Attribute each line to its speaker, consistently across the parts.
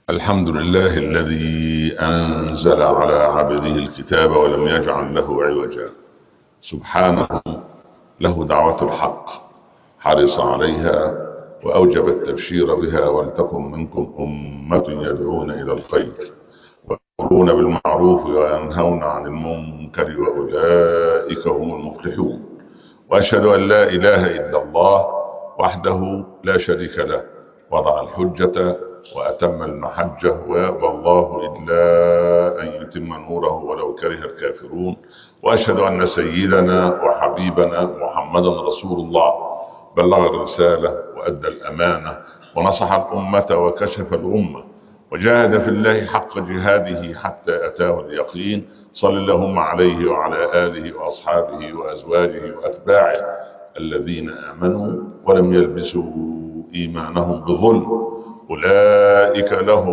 Speaker 1: الحمد لله الذي أنزل على عبده الكتاب ولم يجعل له عوجا. سبحانه، له دعوة الحق، حرص عليها وأوجب التبشير بها. ولتكن منكم أمة يدعون إلى الخير ويأمرون بالمعروف وينهون عن المنكر وأولئك هم المفلحون. وأشهد أن لا إله إلا الله وحده لا شريك له، وضع الحجة وأتم المحجة، ويأبى الله إلا أن يتم نوره ولو كره الكافرون. وأشهد أن سيدنا وحبيبنا محمدا رسول الله، بلغ الرسالة وأدى الأمانة ونصح الأمة وكشف الأمة وجاهد في الله حق جهاده حتى أتاه اليقين. صل اللهم عليه وعلى آله وأصحابه وأزواجه وأتباعه الذين آمنوا ولم يلبسوا إيمانهم بظلم، أولئك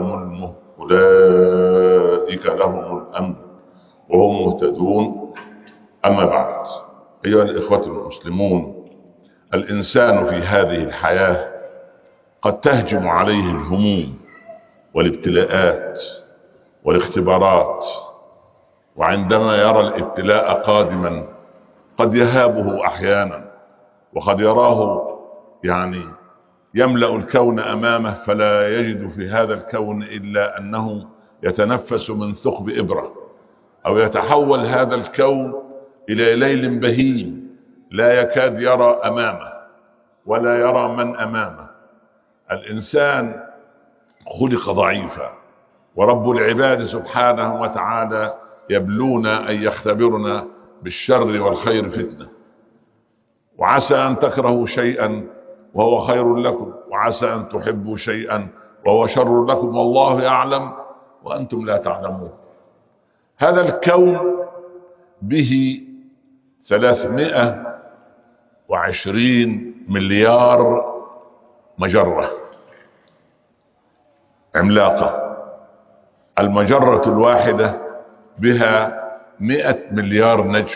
Speaker 1: لهم الأمن وهم مهتدون. أما بعد، أيها الإخوة المسلمون، الإنسان في هذه الحياة قد تهجم عليه الهموم والابتلاءات والاختبارات، وعندما يرى الابتلاء قادما قد يهابه أحيانا، وقد يراه يملأ الكون أمامه فلا يجد في هذا الكون إلا أنه يتنفس من ثقب إبرة، أو يتحول هذا الكون إلى ليل بهيم لا يكاد يرى أمامه ولا يرى من أمامه. الإنسان خلق ضعيفا، ورب العباد سبحانه وتعالى يبلونا أن يختبرنا بالشر والخير فتنة. وعسى أن تكرهوا شيئا وهو خير لكم، وعسى أن تحبوا شيئا وهو شر لكم، والله يعلم وأنتم لا تعلمون. هذا الكون به 320 مليار مجرة عملاقة. المجرة الواحدة بها 100 مليار نجم.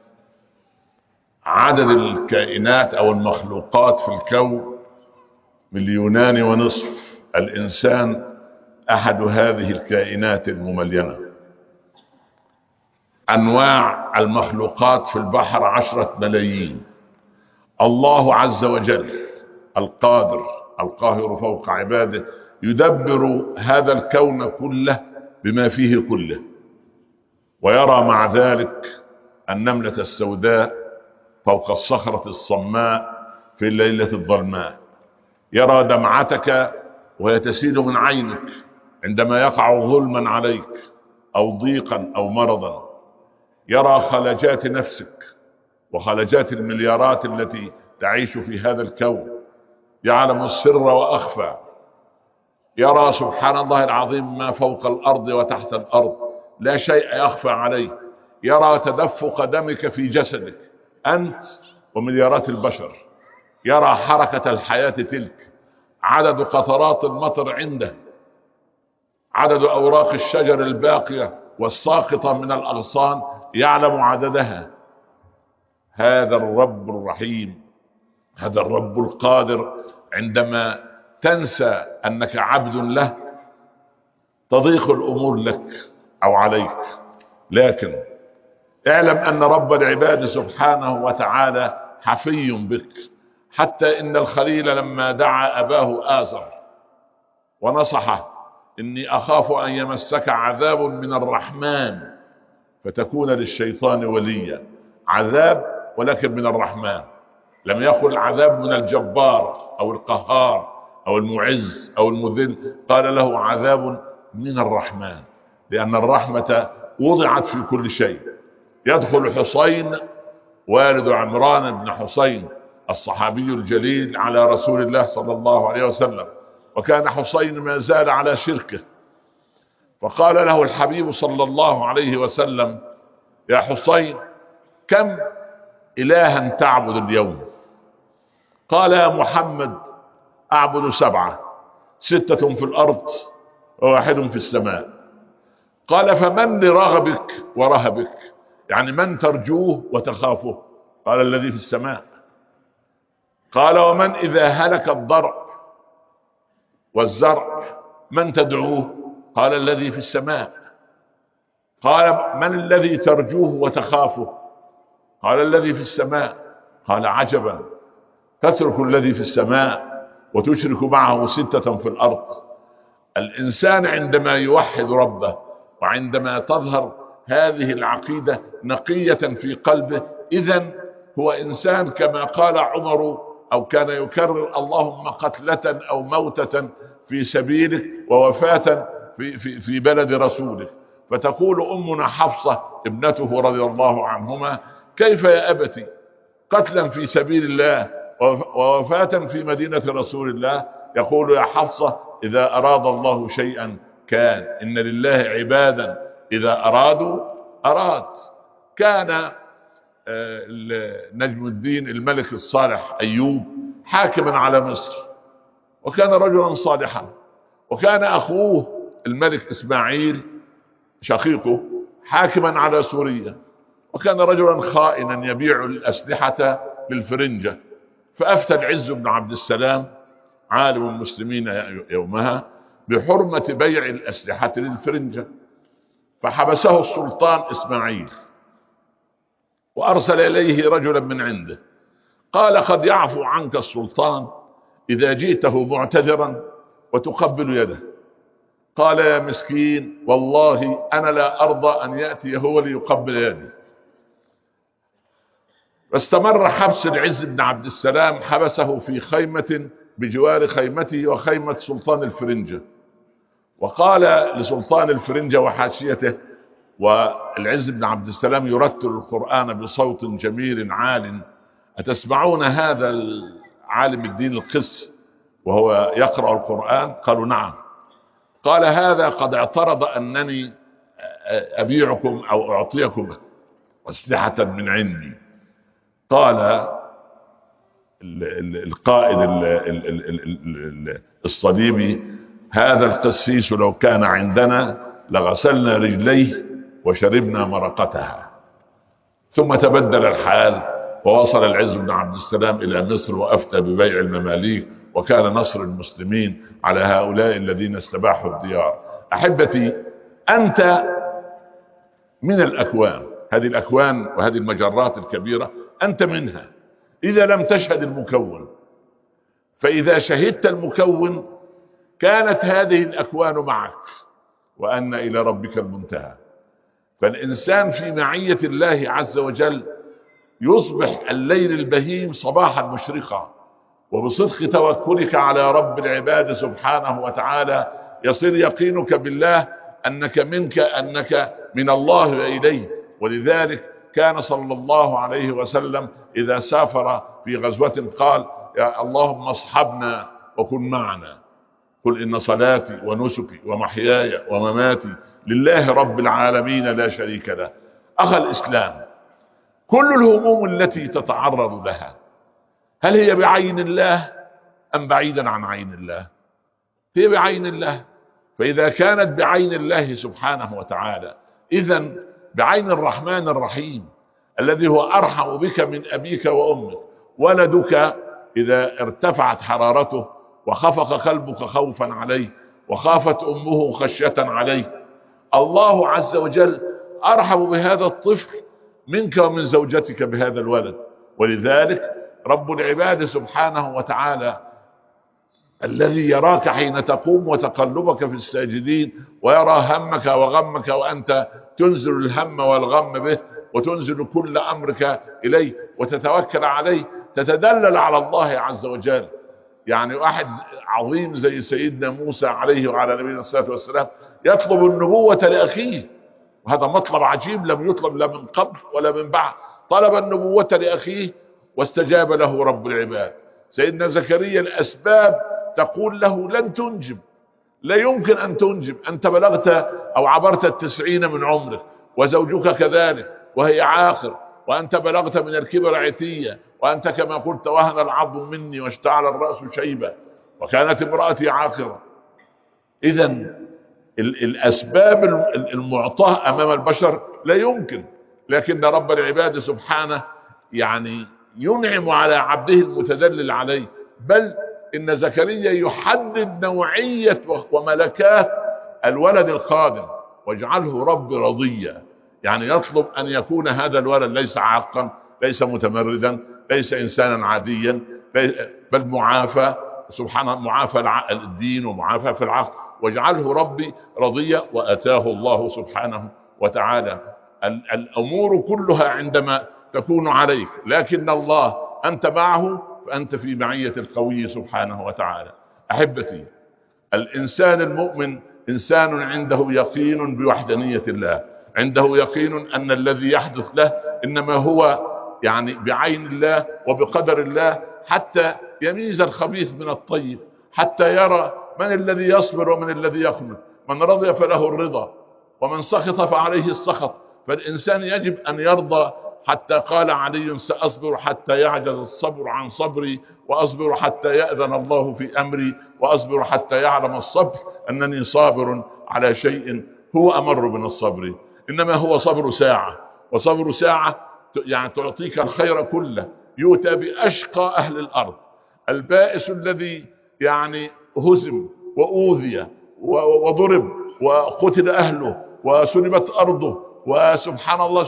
Speaker 1: عدد الكائنات أو المخلوقات في الكون 2.5 مليون. الإنسان أحد هذه الكائنات المملينة. أنواع المخلوقات في البحر 10 ملايين. الله عز وجل القادر القاهر فوق عباده يدبر هذا الكون كله بما فيه كله، ويرى مع ذلك النملة السوداء فوق الصخرة الصماء في الليلة الظلماء. يرى دمعتك وهي تسيل من عينك عندما يقع ظلما عليك أو ضيقا أو مرضا. يرى خلجات نفسك وخلجات المليارات التي تعيش في هذا الكون. يعلم السر وأخفى. يرى سبحان الله العظيم ما فوق الأرض وتحت الأرض، لا شيء يخفى عليه. يرى تدفق دمك في جسدك أنت ومليارات البشر. يرى حركة الحياة تلك، عدد قطرات المطر عنده، عدد أوراق الشجر الباقية والساقطة من الأغصان يعلم عددها. هذا الرب الرحيم، هذا الرب القادر، عندما تنسى أنك عبد له تضيق الأمور لك أو عليك. لكن اعلم أن رب العباد سبحانه وتعالى حفي بك، حتى إن الخليل لما دعا أباه آزر ونصحه: إني أخاف أن يمسك عذاب من الرحمن فتكون للشيطان وليا. عذاب ولكن من الرحمن، لم يقل عذاب من الجبار أو القهار أو المعز أو المذل، قال له عذاب من الرحمن، لأن الرحمة وضعت في كل شيء. يدخل حسين والد عمران بن حسين الصحابي الجليل على رسول الله صلى الله عليه وسلم، وكان حسين ما زال على شركه، فقال له الحبيب صلى الله عليه وسلم: يا حسين، كم إلها تعبد اليوم؟ قال: يا محمد، أعبد 7، 6 في الأرض و1 في السماء. قال: فمن لرغبك ورهبك؟ يعني من ترجوه وتخافه؟ قال: الذي في السماء. قال: ومن إذا هلك الضرع والزرع من تدعوه؟ قال الذي في السماء. قال من الذي ترجوه وتخافه؟ قال الذي في السماء. قال عجبا، تترك الذي في السماء وتشرك معه 6 في الأرض. الإنسان عندما يوحد ربه وعندما تظهر هذه العقيدة نقية في قلبه، إذن هو إنسان كما قال عمر أو كان يكرر: اللهم قتلة أو موتة في سبيلك ووفاة في بلد رسولك. فتقول أمنا حفصة ابنته رضي الله عنهما: كيف يا أبتي قتلا في سبيل الله ووفاة في مدينة رسول الله؟ يقول: يا حفصة، إذا أراد الله شيئا كان، إن لله عبادا إذا أرادوا أراد. كان نجم الدين الملك الصالح أيوب حاكما على مصر، وكان رجلا صالحا، وكان أخوه الملك إسماعيل شقيقه حاكما على سوريا، وكان رجلا خائنا يبيع الأسلحة للفرنجة. فأفتى العز بن عبد السلام عالم المسلمين يومها بحرمة بيع الأسلحة للفرنجة، فحبسه السلطان إسماعيل وأرسل إليه رجلا من عنده، قال: قد يعفو عنك السلطان إذا جئته معتذرا وتقبل يده. قال: يا مسكين، والله أنا لا أرضى أن يأتي هو ليقبل يدي. فاستمر حبس العز بن عبد السلام، حبسه في خيمة بجوار خيمته وخيمة سلطان الفرنجة، وقال لسلطان الفرنجة وحاشيته، والعز بن عبد السلام يرتل القرآن بصوت جميل عال: أتسمعون هذا العالم الدين القس وهو يقرأ القرآن؟ قالوا: نعم. قال: هذا قد اعترض أنني أبيعكم أو أعطيكم أسلحة من عندي. قال القائد الصليبي: هذا القسيس لو كان عندنا لغسلنا رجليه وشربنا مرقتها. ثم تبدل الحال، ووصل العز بن عبد السلام إلى مصر وأفتى ببيع المماليك، وكان نصر المسلمين على هؤلاء الذين استباحوا الديار. أحبتي، أنت من الأكوان، هذه الأكوان وهذه المجرات الكبيرة أنت منها إذا لم تشهد المكون. فإذا شهدت المكون كانت هذه الأكوان معك، وأن إلى ربك المنتهى. فالإنسان في معية الله عز وجل يصبح الليل البهيم صباحا مشرقا، وبصدق توكلك على رب العباد سبحانه وتعالى يصير يقينك بالله أنك منك، أنك من الله وإليه. ولذلك كان صلى الله عليه وسلم إذا سافر في غزوة قال: يا اللهم اصحبنا وكن معنا، قل إن صلاتي ونسكي ومحياي ومماتي لله رب العالمين لا شريك له. أخ الإسلام، كل الهموم التي تتعرض لها هل هي بعين الله أم بعيدا عن عين الله؟ هي بعين الله. فإذا كانت بعين الله سبحانه وتعالى، إذن بعين الرحمن الرحيم الذي هو أرحم بك من أبيك وأمك. ولدك إذا ارتفعت حرارته وخفق قلبك خوفا عليه وخافت أمه خشية عليه، الله عز وجل أرحم بهذا الطفل منك ومن زوجتك بهذا الولد. ولذلك رب العباد سبحانه وتعالى الذي يراك حين تقوم وتقلبك في الساجدين، ويرى همك وغمك وأنت تنزل الهم والغم به وتنزل كل أمرك إليه وتتوكل عليه، تتدلل على الله عز وجل. يعني واحد عظيم زي سيدنا موسى عليه وعلى نبينا الصلاة والسلام يطلب النبوة لأخيه، وهذا مطلب عجيب لم يطلب لا من قبل ولا من بعد. طلب النبوة لأخيه واستجاب له رب العباد. سيدنا زكريا الأسباب تقول له لن تنجب، لا يمكن أن تنجب، أنت بلغت أو عبرت 90 من عمرك، وزوجك كذلك وهي عاقر، وأنت بلغت من الكبر عتية، وأنت كما قلت وهن العظم مني واشتعل الرأس شيبة، وكانت امرأتي عاقرة. إذن الأسباب المعطاة أمام البشر لا يمكن، لكن رب العباد سبحانه يعني ينعم على عبده المتدلل عليه، بل إن زكريا يحدد نوعية وملكات الولد القادم: واجعله رب رضيا. يعني يطلب أن يكون هذا الولد ليس عاقا، ليس متمردا، ليس إنسانا عاديا، بل معافى، سبحانه، معافى الدين ومعافى في العقل. واجعله ربي رضيا. وأتاه الله سبحانه وتعالى الأمور كلها عندما تكون عليك، لكن الله أنت معه، فأنت في معية القوي سبحانه وتعالى. أحبتي، الإنسان المؤمن إنسان عنده يقين بوحدانية الله، عنده يقين أن الذي يحدث له إنما هو يعني بعين الله وبقدر الله، حتى يميز الخبيث من الطيب، حتى يرى من الذي يصبر ومن الذي يقنط. من رضي فله الرضا، ومن سخط فعليه السخط. فالإنسان يجب أن يرضى. حتى قال علي: سأصبر حتى يعجز الصبر عن صبري، وأصبر حتى يأذن الله في أمري، وأصبر حتى يعلم الصبر أنني صابر على شيء هو أمر من الصبر، إنما هو صبر ساعة. وصبر ساعة يعني تعطيك الخير كله. يؤتى بأشقى أهل الأرض، البائس الذي يعني هزم وأوذي وضرب وقتل أهله وسلبت أرضه وسبحان الله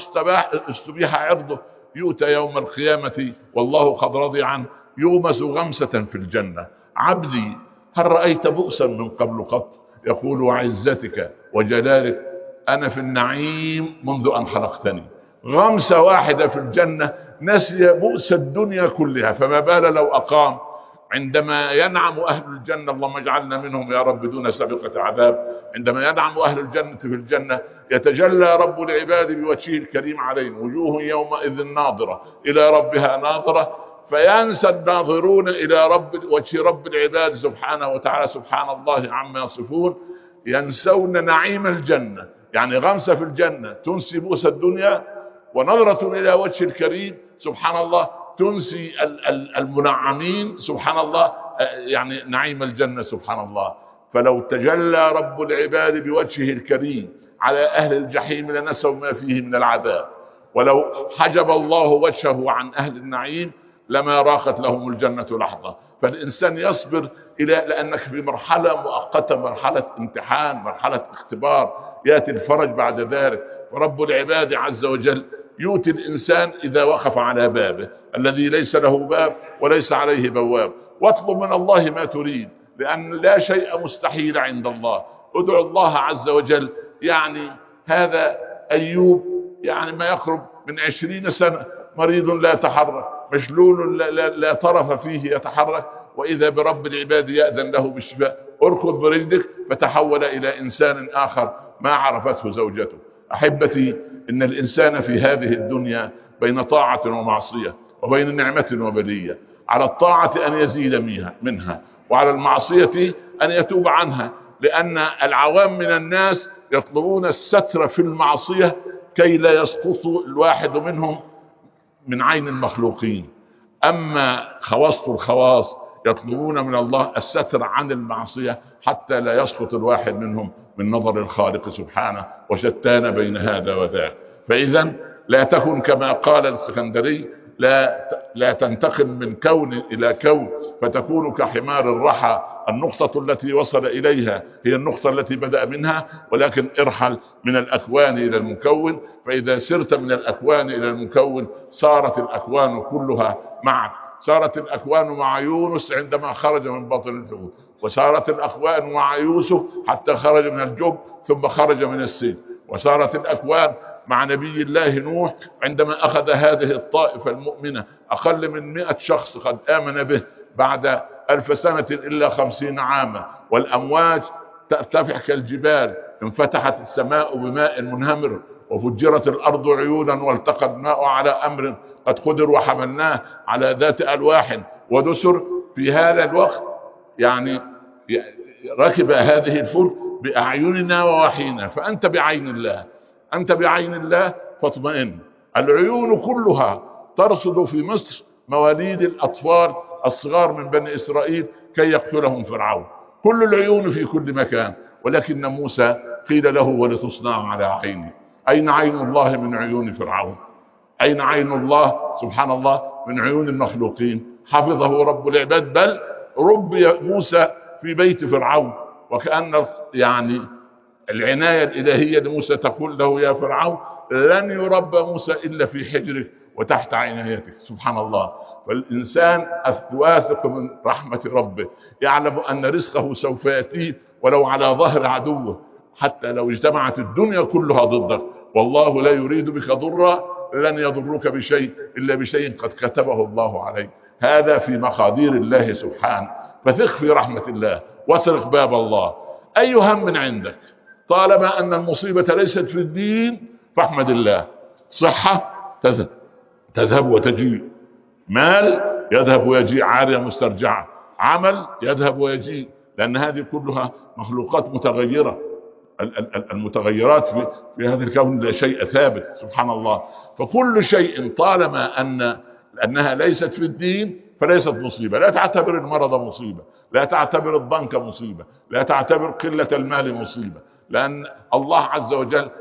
Speaker 1: استبيح عرضه، يؤتى يوم القيامة والله قد رضي عنه، يغمس غمسة في الجنة: عبدي هل رأيت بؤسا من قبل قط؟ يقول: وعزتك وجلالك أنا في النعيم منذ أن خلقتني. غمسة واحدة في الجنة نسي بؤس الدنيا كلها، فما بال لو أقام عندما ينعم أهل الجنة، اللهم اجعلنا منهم يا رب دون سابقة عذاب. عندما ينعم أهل الجنة في الجنة يتجلى رب العباد بوجهه الكريم عليهم: وجوه يومئذ ناظرة إلى ربها ناظرة. فينسى الناظرون إلى وجه رب العباد سبحانه وتعالى، سبحان الله عما يصفون، ينسون نعيم الجنة. يعني غمسة في الجنة تنسي بؤس الدنيا، ونظرة إلى وجه الكريم سبحان الله تنسي المنعمين سبحان الله، يعني نعيم الجنة سبحان الله. فلو تجلى رب العباد بوجهه الكريم على أهل الجحيم لنسوا ما فيه من العذاب، ولو حجب الله وجهه عن أهل النعيم لما راقت لهم الجنة لحظة. فالإنسان يصبر لأنك في مرحلة مؤقتة، مرحلة امتحان، مرحلة اختبار، يأتي الفرج بعد ذلك. فرب العباد عز وجل يؤتي الإنسان إذا وقف على بابه الذي ليس له باب وليس عليه بواب. واطلب من الله ما تريد، لأن لا شيء مستحيل عند الله. ادعو الله عز وجل. يعني هذا أيوب يعني ما يقرب من 20 سنة مريض لا يتحرك، مشلول لا طرف فيه يتحرك، وإذا برب العباد يأذن له بالشفاء: اركض برجلك، فتحول إلى إنسان آخر ما عرفته زوجته. أحبتي، إن الإنسان في هذه الدنيا بين طاعة ومعصية، وبين نعمة وبلية. على الطاعة أن يزيد منها، وعلى المعصية أن يتوب عنها، لأن العوام من الناس يطلبون الستر في المعصية كي لا يسقط الواحد منهم من عين المخلوقين. أما خواص الخواص يطلبون من الله الستر عن المعصية حتى لا يسقط الواحد منهم من نظر الخالق سبحانه، وشتان بين هذا وذاك. فإذا لا تكن كما قال السكندري: لا تنتقل من كون إلى كون فتكون كحمار الرحى، النقطة التي وصل إليها هي النقطة التي بدأ منها، ولكن ارحل من الأكوان إلى المكون. فإذا سرت من الأكوان إلى المكون صارت الأكوان كلها معك. صارت الأكوان مع يونس عندما خرج من بطن الحوت، وصارت الأكوان مع يوسف حتى خرج من الجب ثم خرج من السجن، وصارت الأكوان مع نبي الله نوح عندما أخذ هذه الطائفة المؤمنة أقل من 100 شخص قد آمن به بعد 1000 سنة إلا 50 عاما، والأمواج ترتفع كالجبال، انفتحت السماء بماء منهمر، وفجرت الأرض عيونا، والتقى الماء على أمر قد قدر، وحملناه على ذات ألواح ودسر. في هذا الوقت يعني ركب هذه الفلك بأعيننا ووحينا. فأنت بعين الله، أنت بعين الله فاطمئن. العيون كلها ترصد في مصر مواليد الأطفال الصغار من بني إسرائيل كي يقتلهم فرعون، كل العيون في كل مكان. ولكن موسى قيل له: ولتصنع على عيني. أين عين الله من عيون فرعون؟ أين عين الله سبحان الله من عيون المخلوقين؟ حفظه رب العباد، بل ربي موسى في بيت فرعون، وكأن يعني العناية الإلهية لموسى تقول له يا فرعون لن يربى موسى إلا في حجرك وتحت عنايتك. سبحان الله. فالإنسان واثق من رحمة ربه، يعلم أن رزقه سوف يأتيه ولو على ظهر عدوه، حتى لو اجتمعت الدنيا كلها ضدك والله لا يريد بك ضرا لن يضروك بشيء إلا بشيء قد كتبه الله عليك. هذا في مقادير الله سبحانه. فثق في رحمة الله واطرق باب الله. أي هم عندك طالما أن المصيبة ليست في الدين فاحمد الله. صحة تذهب وتجيء، مال يذهب ويجيء عارية مسترجعة، عمل يذهب ويجيء، لأن هذه كلها مخلوقات متغيرة. المتغيرات في هذا الكون لا شيء ثابت. سبحان الله. فكل شيء طالما أنها ليست في الدين فليست مصيبة. لا تعتبر المرض مصيبة، لا تعتبر الضنك مصيبة، لا تعتبر قلة المال مصيبة، لأن الله عز وجل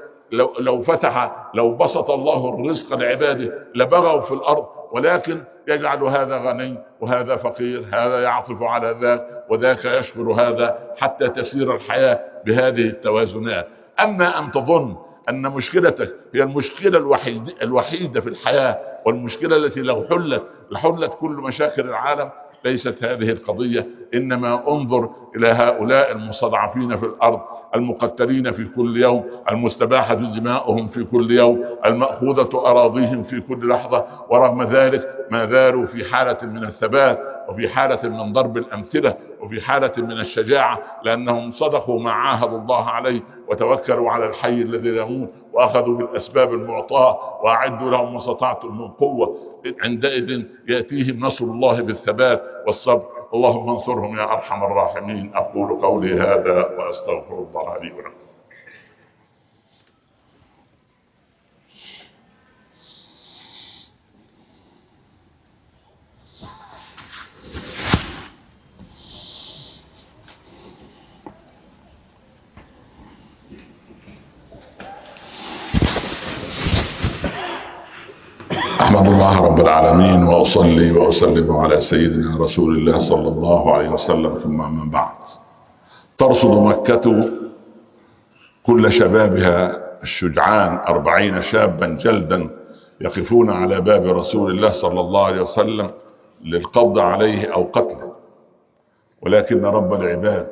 Speaker 1: لو بسط الله الرزق لعباده لبغوا في الأرض، ولكن يجعل هذا غني وهذا فقير، هذا يعطف على ذاك وذاك يشكر هذا، حتى تسير الحياة بهذه التوازنات. أما أن تظن أن مشكلتك هي المشكلة الوحيدة في الحياة، والمشكلة التي لو لحلت كل مشاكل العالم، ليست هذه القضية. إنما انظر إلى هؤلاء المستضعفين في الأرض، المقتلين في كل يوم، المستباحة دماؤهم في كل يوم، المأخوذة أراضيهم في كل لحظة، ورغم ذلك ما زالوا في حالة من الثبات، وفي حالة من ضرب الأمثلة، وفي حالة من الشجاعة، لأنهم صدقوا ما عاهدوا الله عليه وتوكلوا على الحي الذي لا يموت، وأخذوا بالأسباب المعطاة، وأعدوا لهم ما استطعتم من قوة. عندئذ يأتيهم نصر الله بالثبات والصبر. اللهم انصرهم يا أرحم الراحمين. أقول قولي هذا وأستغفر الله لي ولكم. أحمد الله رب العالمين، وأصلي وأسلم على سيدنا رسول الله صلى الله عليه وسلم، ثم من بعد. ترصد مكة كل شبابها الشجعان 40 شابا جلدا يقفون على باب رسول الله صلى الله عليه وسلم للقبض عليه أو قتله، ولكن رب العباد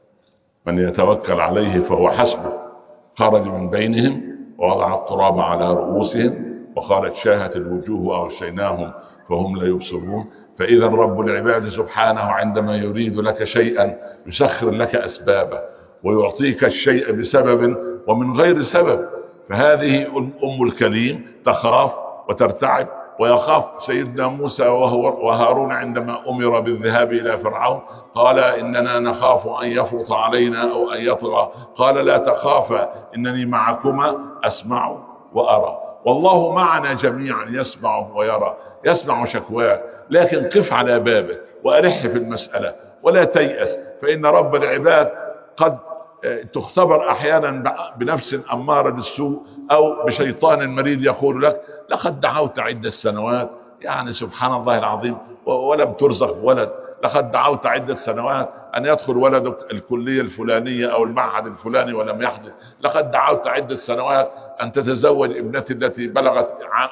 Speaker 1: من يتوكل عليه فهو حسبه خرج من بينهم ووضع التراب على رؤوسهم وقالت شاهت الوجوه وأغشيناهم فهم لا يبصرون. فإذا رب العباد سبحانه عندما يريد لك شيئا يسخر لك أسبابه ويعطيك الشيء بسبب ومن غير سبب. فهذه أم الكريم تخاف وترتعب، ويخاف سيدنا موسى وهارون عندما أمر بالذهاب إلى فرعون قال إننا نخاف أن يفرط علينا أو أن يطغى، قال لا تخافا إنني معكما أسمع وأرى. والله معنا جميعا يسمع ويرى، يسمع شكواك، لكن قف على بابه وألح في المسألة ولا تيأس، فإن رب العباد قد تختبر أحيانا بنفس أمارة بالسوء أو بشيطان مريد يقول لك لقد دعوت عدة سنوات، يعني سبحان الله العظيم، ولم ترزق ولد. لقد دعوت عدة سنوات أن يدخل ولدك الكلية الفلانية أو المعهد الفلاني ولم يحدث. لقد دعوت عدة سنوات أن تتزوج ابنتي التي بلغت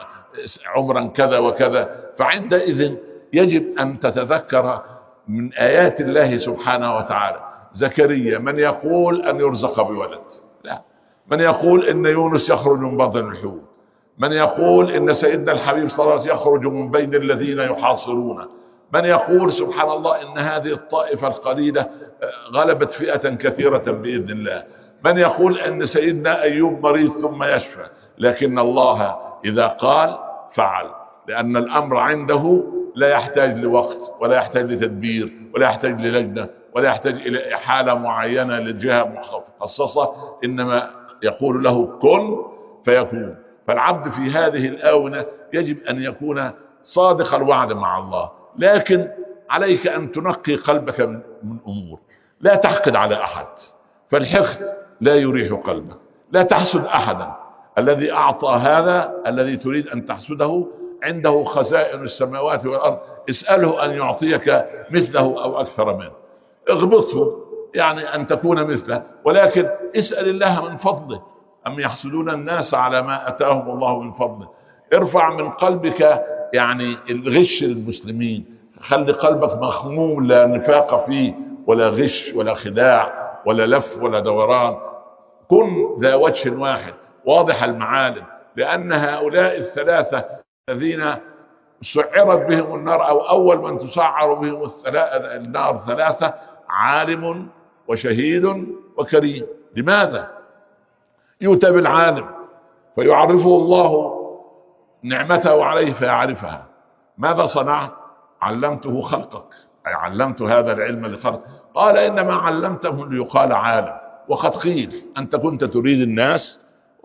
Speaker 1: عمرا كذا وكذا. فعندئذ يجب أن تتذكر من آيات الله سبحانه وتعالى. زكريا من يقول أن يرزق بولد؟ لا. من يقول إن يونس يخرج من بطن الحوت؟ من يقول إن سيدنا الحبيب صلى الله عليه وسلم يخرج من بين الذين يحاصرون؟ من يقول سبحان الله إن هذه الطائفة القليلة غلبت فئة كثيرة بإذن الله؟ من يقول أن سيدنا أيوب مريض ثم يشفى؟ لكن الله إذا قال فعل، لأن الأمر عنده لا يحتاج لوقت ولا يحتاج لتدبير ولا يحتاج للجنة ولا يحتاج إلى إحالة معينة لجهة مخصصة، إنما يقول له كن فيكون. فالعبد في هذه الآونة يجب أن يكون صادق الوعد مع الله، لكن عليك أن تنقي قلبك من أمور. لا تحقد على أحد، فالحقد لا يريح قلبك. لا تحسد أحدا. الذي أعطى هذا الذي تريد أن تحسده عنده خزائن السماوات والأرض اسأله أن يعطيك مثله أو أكثر منه. اغبطه يعني أن تكون مثله، ولكن اسأل الله من فضله. أم يحسدون الناس على ما أتاهم الله من فضله. ارفع من قلبك يعني الغش للمسلمين، خلي قلبك مخموم، لا نفاق فيه ولا غش ولا خداع ولا لف ولا دوران. كن ذا وجه واحد واضح المعالم، لأن هؤلاء الثلاثة الذين سعرت بهم النار، أو أول من تسعر بهم النار ثلاثة: عالم وشهيد وكريم. لماذا؟ يؤتى بالعالم فيعرفه الله نعمته عليه فيعرفها. ماذا صنعت؟ علمته خلقك، أي علمت هذا العلم لخلق. قال إنما علمته ليقال عالم، وقد قيل أنت كنت تريد الناس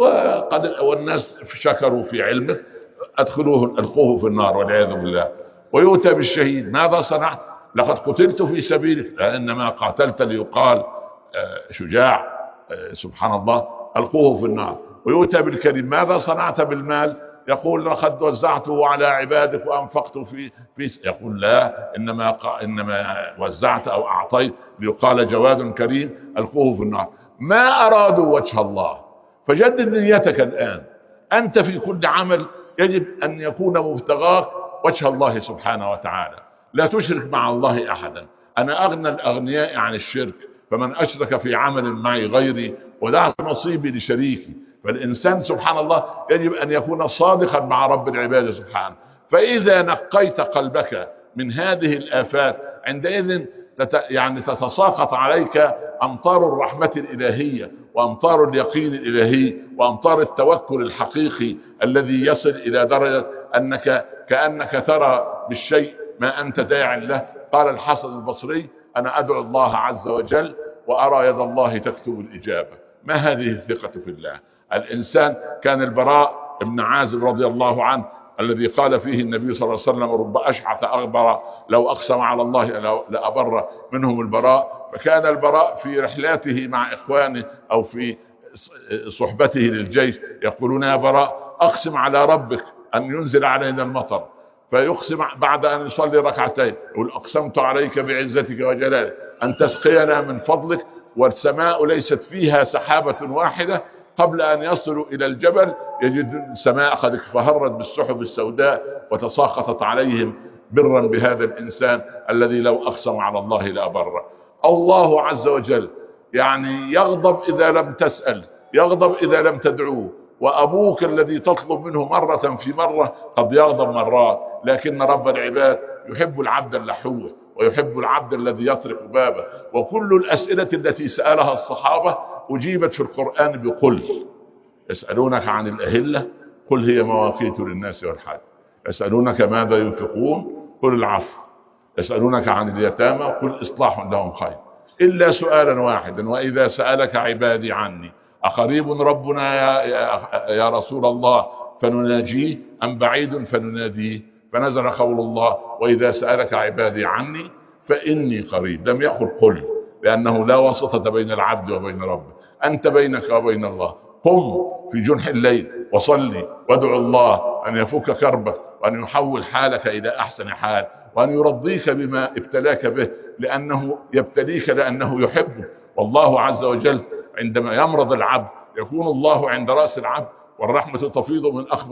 Speaker 1: والناس شكروا في علمك، ألقوه في النار والعياذ بالله. ويؤتى بالشهيد، ماذا صنعت؟ لقد قتلت في سبيلك، إنما قاتلت ليقال شجاع، سبحان الله، ألقوه في النار. ويؤتى بالكريم، ماذا صنعت بالمال؟ يقول لقد وزعته على عبادك وأنفقت في يقول لا، إنما وزعت أو أعطيت ليقال جواد كريم، ألقوه في النار. ما أرادوا وجه الله. فجدد نيتك الآن. أنت في كل عمل يجب أن يكون مبتغاك وجه الله سبحانه وتعالى. لا تشرك مع الله أحدا. أنا أغنى الأغنياء عن الشرك، فمن أشرك في عمل معي غيري ودعت نصيبي لشريكي. فالإنسان سبحان الله يجب أن يكون صادقا مع رب العباد سبحانه. فإذا نقيت قلبك من هذه الآفات، عندئذ يعني تتساقط عليك أمطار الرحمة الإلهية وأمطار اليقين الإلهي وأمطار التوكل الحقيقي الذي يصل إلى درجة أنك كأنك ترى بالشيء ما أنت داع له. قال الحسن البصري: أنا أدعو الله عز وجل وأرى يد الله تكتب الإجابة. ما هذه الثقة في الله؟ الإنسان كان البراء بن عازب رضي الله عنه الذي قال فيه النبي صلى الله عليه وسلم: رب أشعث أغبر لو أقسم على الله لأبر منهم البراء. فكان البراء في رحلاته مع إخوانه أو في صحبته للجيش يقولون: يا براء أقسم على ربك أن ينزل علينا المطر. فيقسم بعد أن يصلي ركعتين يقول: أقسمت عليك بعزتك وجلالك أن تسقينا من فضلك، والسماء ليست فيها سحابة واحدة. قبل أن يصلوا إلى الجبل يجد السماء قد اكفهرت بالسحب السوداء وتساقطت عليهم برا بهذا الإنسان الذي لو أقسم على الله لأبره. الله عز وجل يعني يغضب إذا لم تسأل، يغضب إذا لم تدعوه. وأبوك الذي تطلب منه مرة في مرة قد يغضب مرات، لكن رب العباد يحب العبد اللحوح ويحب العبد الذي يطرق بابه. وكل الأسئلة التي سألها الصحابة أجيبت في القرآن بقل. يسألونك عن الأهلة قل هي مواقيت للناس والحج. يسألونك ماذا ينفقون قل العفو. يسألونك عن اليتامى قل إصلاح لهم خير، إلا سؤالا واحدا: وإذا سألك عبادي عني أقريب ربنا يا رسول الله فنناجيه أم بعيد فنناديه؟ فنزل قول الله: وإذا سألك عبادي عني فإني قريب. لم يقل قل، لأنه لا واسطة بين العبد وبين ربه، أنت بينك وبين الله. قم في جنح الليل وصلي وادعو الله أن يفك كربك وأن يحول حالك إلى أحسن حال وأن يرضيك بما ابتلاك به، لأنه يبتليك لأنه يحبه. والله عز وجل عندما يمرض العبد يكون الله عند رأس العبد، والرحمة تفيض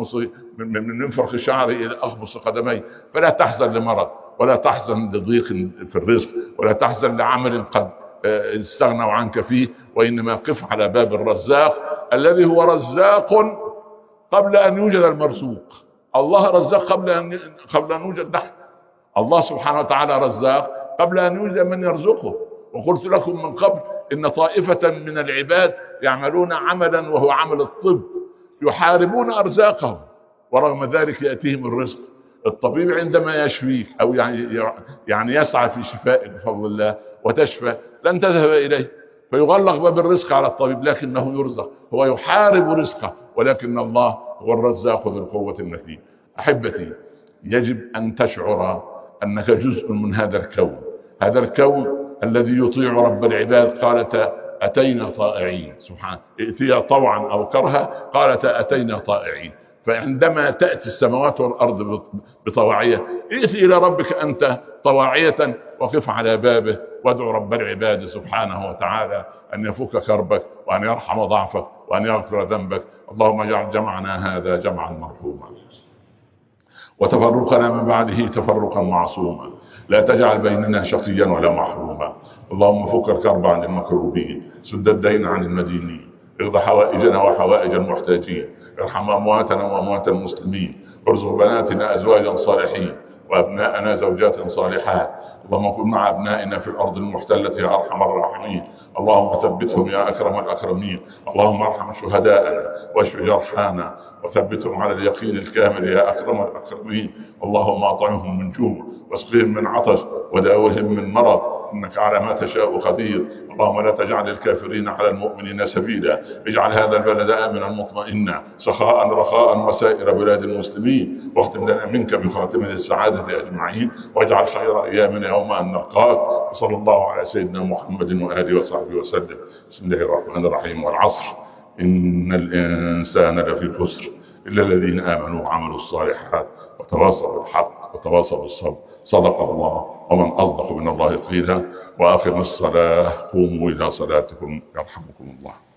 Speaker 1: من منفرق شعره إلى أخمص قدميه. فلا تحزن لمرض، ولا تحزن لضيق في الرزق، ولا تحزن لعمل قد استغنوا عنك فيه، وإنما قف على باب الرزاق الذي هو رزاق قبل أن يوجد المرزوق. الله رزاق قبل أن يوجد نحن. الله سبحانه وتعالى رزاق قبل أن يوجد من يرزقه. وقلت لكم من قبل إن طائفة من العباد يعملون عملا وهو عمل الطب، يحاربون أرزاقهم، ورغم ذلك يأتيهم الرزق. الطبيب عندما يشفيك أو يعني يسعى في شفائك بفضل الله وتشفى لن تذهب إليه، فيغلق باب الرزق على الطبيب، لكنه يرزق، هو يحارب رزقه، ولكن الله هو الرزاق ذو القوة المتين. أحبتي، يجب أن تشعر أنك جزء من هذا الكون، هذا الكون الذي يطيع رب العباد. قالت أتينا طائعين، سبحانه، ائتيا طوعا أو كرها، قالت أتينا طائعين. فعندما تأتي السماوات والأرض بطواعية، ائت إلى ربك أنت طواعية، وقف على بابه وادعو رب العباد سبحانه وتعالى أن يفك كربك وأن يرحم ضعفك وأن يغفر ذنبك. اللهم اجعل جمعنا هذا جمعا مرحوما، وتفرقنا من بعده تفرقا معصوما، لا تجعل بيننا شقيا ولا محروما. اللهم فك الكرب عن المكروبين، سد الدين عن المدينين، اقض حوائجنا وحوائج المحتاجين، ارحم أمواتنا وأموات المسلمين، ارزق بناتنا أزواجا صالحين وأبناءنا زوجات صالحات. اللهم كن مع أبنائنا في الأرض المحتلة يا أرحم الراحمين. اللهم ثبتهم يا أكرم الأكرمين. اللهم ارحم شهداءنا واشف جرحانا وثبتهم على اليقين الكامل يا أكرم الأكرمين. اللهم أطعمهم من جوع واسقهم من عطش وداوهم من مرض، إنك على ما تشاء قدير. اللهم لا تجعل الكافرين على المؤمنين سبيلا. اجعل هذا البلد آمنا مطمئنا سخاء رخاء وسائر بلاد المسلمين، واختم لنا منك بخاتمة السعادة أجمعين، واجعل خير أيامنا يوم أن نلقاك. صلى الله على سيدنا محمد وآله وصحبه وسلم. بسم الله الرحمن الرحيم. والعصر إن الإنسان لفي خسر إلا الذين آمنوا وعملوا الصالحات وتواصوا بالحق وتواصوا بالصبر. صدق الله، ومن أصدق من الله قيلا. وآخر الصلاة قوموا إلى صلاتكم يرحمكم الله.